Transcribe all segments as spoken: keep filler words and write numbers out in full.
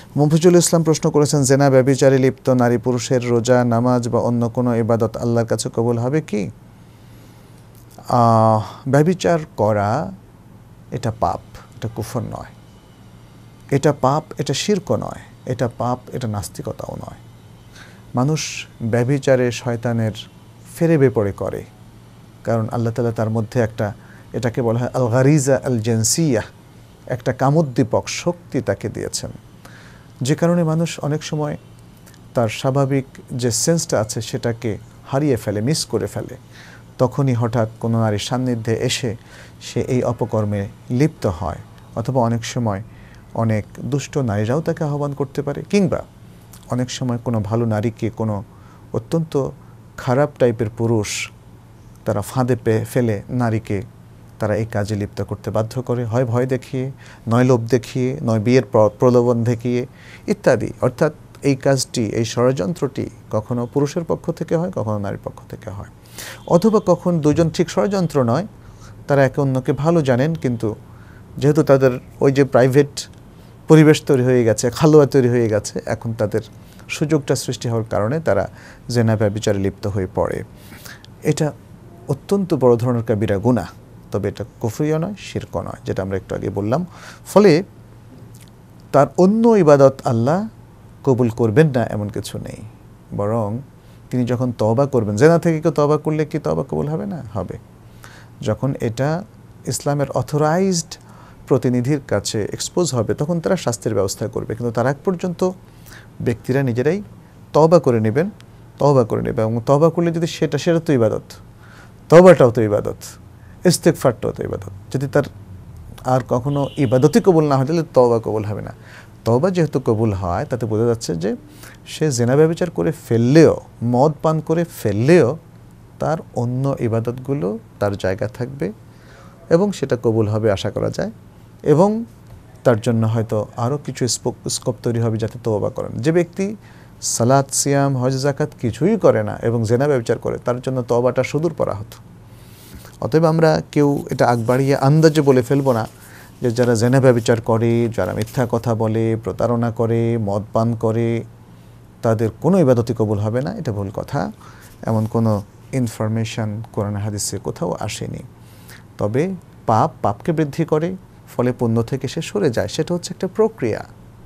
মুফিজুল ইসলাম প্রশ্ন করেছেন, জেনা ব্যভিচারে লিপ্ত নারী পুরুষের রোজা, নামাজ বা অন্য কোনো ইবাদত আল্লাহর কাছে কবুল হবে কি? ব্যভিচার করা এটা পাপ, এটা কুফর নয়। এটা পাপ, এটা শিরকও নয়। এটা পাপ, এটা নাস্তিকতাও নয়। মানুষ ব্যভিচারে শয়তানের ফেরে বেপরে করে, কারণ আল্লাহ তাআলা তার মধ্যে একটা, এটাকে বলা হয় আল গারিজা আল জিনসিয়াহ, একটা কামোদ্দীপক শক্তি তাকে দিয়েছেন, যে কারণে মানুষ অনেক সময় তার স্বাভাবিক যে সেন্সটা আছে সেটাকে হারিয়ে ফেলে, মিস করে ফেলে। তখনই হঠাৎ কোনো নারীর সান্নিধ্যে এসে সে এই অপকর্মে লিপ্ত হয়। অথবা অনেক সময় অনেক দুষ্ট নারীরাও তাকে আহ্বান করতে পারে, কিংবা অনেক সময় কোনো ভালো নারীকে কোনো অত্যন্ত খারাপ টাইপের পুরুষ তারা ফাঁদে পেয়ে ফেলে নারীকে তারা এই কাজে লিপ্ত করতে বাধ্য করে, হয় ভয় দেখিয়ে, নয় লোভ দেখিয়ে, নয় বিয়ের প্রলোভন দেখিয়ে ইত্যাদি। অর্থাৎ এই কাজটি, এই ষড়যন্ত্রটি কখনো পুরুষের পক্ষ থেকে হয়, কখনো নারীর পক্ষ থেকে হয়। অথবা কখন দুজন ঠিক ষড়যন্ত্র নয়, তারা একে অন্যকে ভালো জানেন, কিন্তু যেহেতু তাদের ওই যে প্রাইভেট পরিবেশ তৈরি হয়ে গেছে, খালোয়া তৈরি হয়ে গেছে, এখন তাদের সুযোগটা সৃষ্টি হওয়ার কারণে তারা জেনা ব্যভিচারে লিপ্ত হয়ে পড়ে। এটা অত্যন্ত বড় ধরনের কাবিরা গুনাহ, তবে এটা কুফরিও নয়, শিরকও নয়, যেটা আমরা একটু আগে বললাম। ফলে তার অন্য ইবাদত আল্লাহ কবুল করবেন না এমন কিছু নেই, বরং তিনি যখন তওবা করবেন, জেনা থেকে কেউ তওবা করলে কি তওবা কবুল হবে না? হবে। যখন এটা ইসলামের অথরাইজড প্রতিনিধির কাছে এক্সপোজ হবে, তখন তারা শাস্তির ব্যবস্থা করবে, কিন্তু তার আগ পর্যন্ত ব্যক্তিরা নিজেরাই তওবা করে নেবেন, তওবা করে নেবে। এবং তওবা করলে যদি সেটা সেটা তো ইবাদত, তওবাটাও তো ইবাদত, ইস্তেগফারটাও তো ইবাদত। যদি তার আর কখনো ইবাদতই কবুল না হয়, তাহলে তওবা কবুল হবে না। তওবা যেহেতু কবুল হয়, তাতে বোঝা যাচ্ছে যে সে জেনা ব্যভিচার করে ফেললেও, মদ পান করে ফেললেও তার অন্য ইবাদতগুলো তার জায়গা থাকবে এবং সেটা কবুল হবে আশা করা যায়, এবং তার জন্য হয়তো আরও কিছু স্কোপ তৈরি হবে যাতে তওবা করেন। যে ব্যক্তি সালাত, সিয়াম, হজ, যাকাত কিছুই করে না এবং জেনা ব্যভিচার করে, তার জন্য তওবাটা সুদূর পরা হতো। অতএব আমরা কেউ এটা আগ বাড়িয়ে আন্দাজে বলে ফেলবো না যে যারা জেনা ব্যভিচার করে, যারা মিথ্যা কথা বলে, প্রতারণা করে, মদ পান করে, তাদের কোনো ইবাদতই কবুল হবে না। এটা ভুল কথা। এমন কোনো ইনফরমেশন কোরআন হাদিসে কোথাও আসেনি। তবে পাপ পাপকে বৃদ্ধি করে, ফলে পুণ্য থেকে সে সরে যায়, সেটা হচ্ছে একটা প্রক্রিয়া।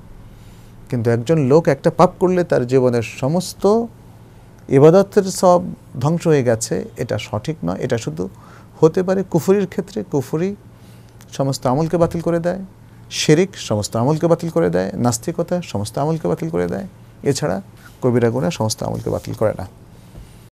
কিন্তু একজন লোক একটা পাপ করলে তার জীবনের সমস্ত ইবাদতের সব ধ্বংস হয়ে গেছে, এটা সঠিক নয়। এটা শুধু হতে পারে কুফরির ক্ষেত্রে। কুফরি সমস্ত আমলকে বাতিল করে দেয়, শিরিক সমস্ত আমলকে বাতিল করে দেয়, নাস্তিকতা সমস্ত আমলকে বাতিল করে দেয়, এছাড়া কবিরা গুনাহ সমস্ত আমলকে বাতিল করে না।